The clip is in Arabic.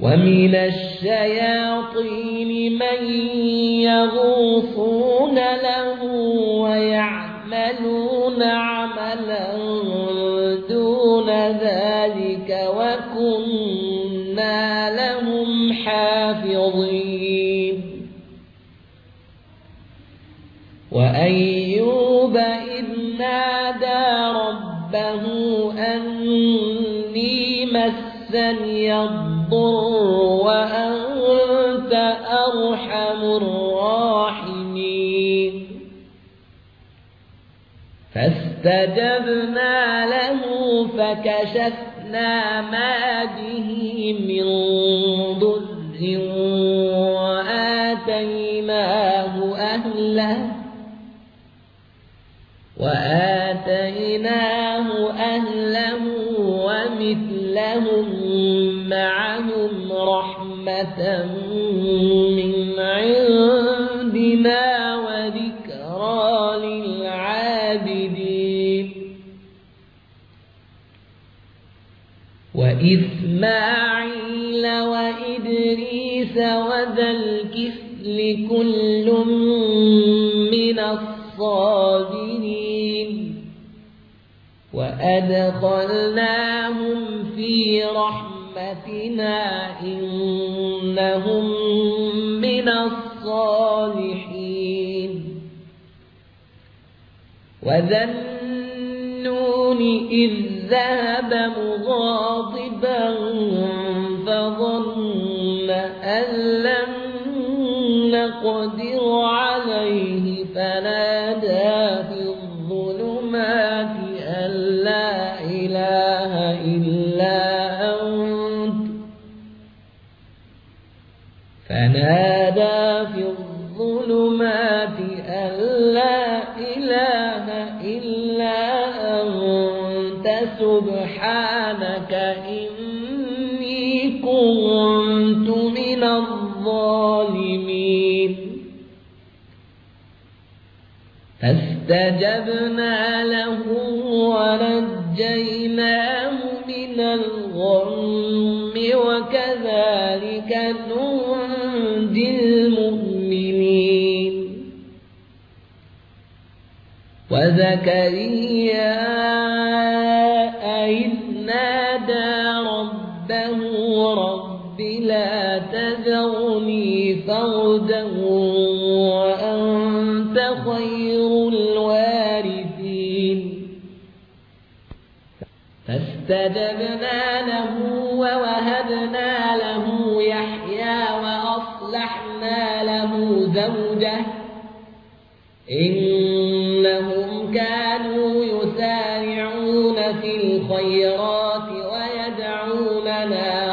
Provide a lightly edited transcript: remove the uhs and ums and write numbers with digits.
ومن الشياطين من يغوصون له ويعملون عملا دون ذلك وكنا لهم حافظين وأيوب إذ نادى ربه أني مسني الضر وأنت أرحم الراحمين فاستجبنا له فكشفنا ما به من ضر وآتيناه أهله ومثلهم معهم رحمة من عندنا وذكرى للعابدين وإسماعيل وإدريس وذا الكفل كل من الصابرين وأدخلناهم في رحمتنا إنهم من الصالحين وذا النون إذ ذهب مغاضبا فظن أن لن نقدر عليه فنادى في الظلمات أن لا إله إلا أنت سبحانك إني كنت من الظالمين فاستجبنا له ونجيناه من الغم وكذلك ننجي المؤمنين وزكريا إذ نادى ربه رب لا تذرني فردا وأنت خير الوارثين فاستجبنا له ووهبنا له يحيى وأصلحنا له زوجه إنهم كانوا يسارعون في الخيرات ويدعوننا